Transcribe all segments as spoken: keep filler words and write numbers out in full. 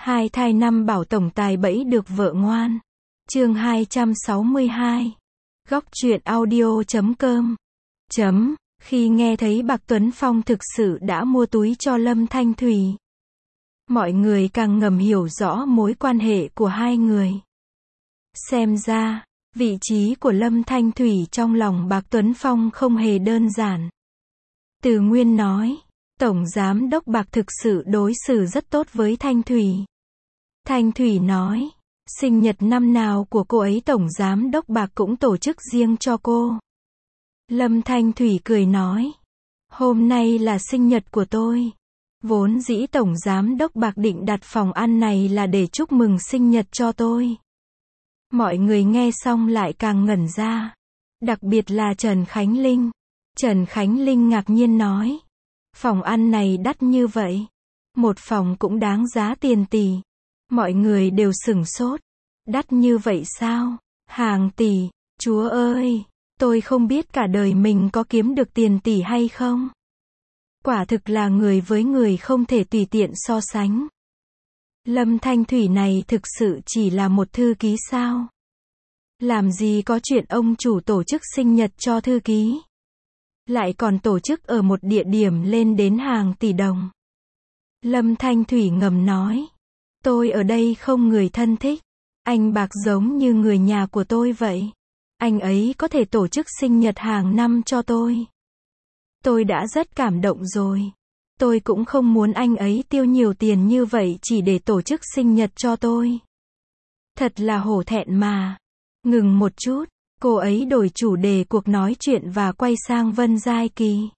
Hai thai năm bảo tổng tài bẫy được vợ ngoan. Chương hai trăm sáu mươi hai. Góc truyện audio chấm com. Chấm. Khi nghe thấy Bạc Tuấn Phong thực sự đã mua túi cho Lâm Thanh Thủy, mọi người càng ngầm hiểu rõ mối quan hệ của hai người. Xem ra, vị trí của Lâm Thanh Thủy trong lòng Bạc Tuấn Phong không hề đơn giản. Từ Nguyên nói, Tổng Giám đốc Bạc thực sự đối xử rất tốt với Thanh Thủy. Thanh Thủy nói, sinh nhật năm nào của cô ấy Tổng Giám đốc Bạc cũng tổ chức riêng cho cô. Lâm Thanh Thủy cười nói, hôm nay là sinh nhật của tôi. Vốn dĩ Tổng Giám đốc Bạc định đặt phòng ăn này là để chúc mừng sinh nhật cho tôi. Mọi người nghe xong lại càng ngẩn ra. Đặc biệt là Trần Khánh Linh. Trần Khánh Linh ngạc nhiên nói, phòng ăn này đắt như vậy. Một phòng cũng đáng giá tiền tỷ. Mọi người đều sửng sốt. Đắt như vậy sao? Hàng tỷ, Chúa ơi, tôi không biết cả đời mình có kiếm được tiền tỷ hay không. Quả thực là người với người không thể tùy tiện so sánh. Lâm Thanh Thủy này thực sự chỉ là một thư ký sao? Làm gì có chuyện ông chủ tổ chức sinh nhật cho thư ký. Lại còn tổ chức ở một địa điểm lên đến hàng tỷ đồng. Lâm Thanh Thủy ngầm nói, tôi ở đây không người thân thích. Anh Bạc giống như người nhà của tôi vậy. Anh ấy có thể tổ chức sinh nhật hàng năm cho tôi. Tôi đã rất cảm động rồi. Tôi cũng không muốn anh ấy tiêu nhiều tiền như vậy chỉ để tổ chức sinh nhật cho tôi. Thật là hổ thẹn mà. Ngừng một chút, cô ấy đổi chủ đề cuộc nói chuyện và quay sang Vân Giai Kỳ.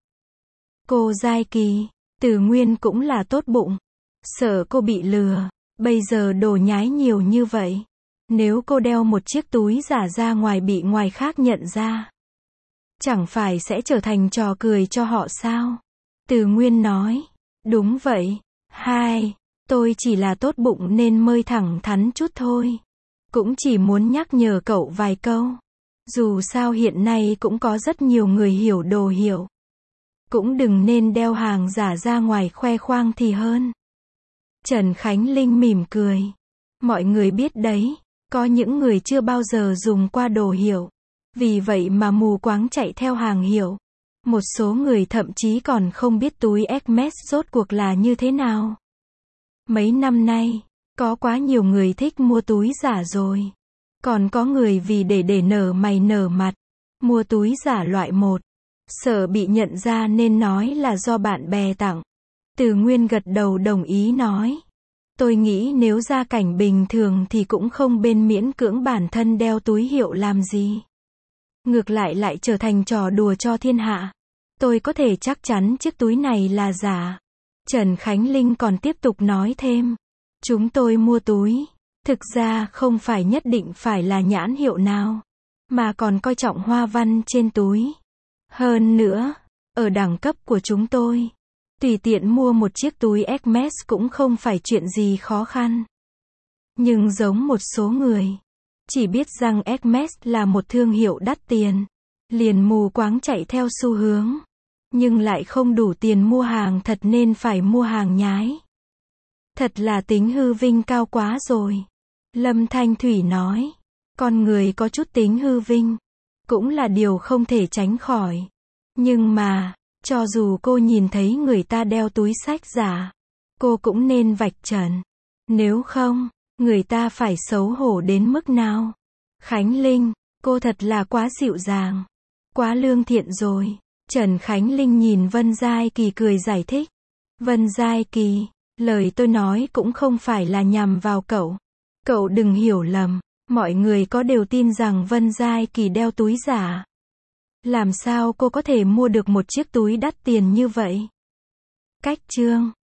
Cô Giai Kỳ, Từ Nguyên cũng là tốt bụng. Sợ cô bị lừa, bây giờ đồ nhái nhiều như vậy. Nếu cô đeo một chiếc túi giả ra ngoài bị ngoài khác nhận ra, chẳng phải sẽ trở thành trò cười cho họ sao? Từ Nguyên nói, đúng vậy, hai, tôi chỉ là tốt bụng nên mới thẳng thắn chút thôi. Cũng chỉ muốn nhắc nhở cậu vài câu. Dù sao hiện nay cũng có rất nhiều người hiểu đồ hiểu. Cũng đừng nên đeo hàng giả ra ngoài khoe khoang thì hơn. Trần Khánh Linh mỉm cười. Mọi người biết đấy, có những người chưa bao giờ dùng qua đồ hiệu. Vì vậy mà mù quáng chạy theo hàng hiệu. Một số người thậm chí còn không biết túi Hermes rốt cuộc là như thế nào. Mấy năm nay, có quá nhiều người thích mua túi giả rồi. Còn có người vì để để nở mày nở mặt, mua túi giả loại một. Sợ bị nhận ra nên nói là do bạn bè tặng. Từ Nguyên gật đầu đồng ý nói, tôi nghĩ nếu gia cảnh bình thường thì cũng không bên miễn cưỡng bản thân đeo túi hiệu làm gì. Ngược lại lại trở thành trò đùa cho thiên hạ. Tôi có thể chắc chắn chiếc túi này là giả. Trần Khánh Linh còn tiếp tục nói thêm, chúng tôi mua túi, thực ra không phải nhất định phải là nhãn hiệu nào, mà còn coi trọng hoa văn trên túi. Hơn nữa, ở đẳng cấp của chúng tôi, tùy tiện mua một chiếc túi Hermes cũng không phải chuyện gì khó khăn. Nhưng giống một số người, chỉ biết rằng Hermes là một thương hiệu đắt tiền, liền mù quáng chạy theo xu hướng, nhưng lại không đủ tiền mua hàng thật nên phải mua hàng nhái. Thật là tính hư vinh cao quá rồi. Lâm Thanh Thủy nói, con người có chút tính hư vinh, cũng là điều không thể tránh khỏi. Nhưng mà, cho dù cô nhìn thấy người ta đeo túi xách giả, cô cũng nên vạch trần. Nếu không, người ta phải xấu hổ đến mức nào? Khánh Linh, cô thật là quá dịu dàng, quá lương thiện rồi. Trần Khánh Linh nhìn Vân Giai Kỳ cười giải thích. Vân Giai Kỳ, lời tôi nói cũng không phải là nhằm vào cậu. Cậu đừng hiểu lầm, mọi người có đều tin rằng Vân Giai Kỳ đeo túi giả. Làm sao cô có thể mua được một chiếc túi đắt tiền như vậy? Cách chương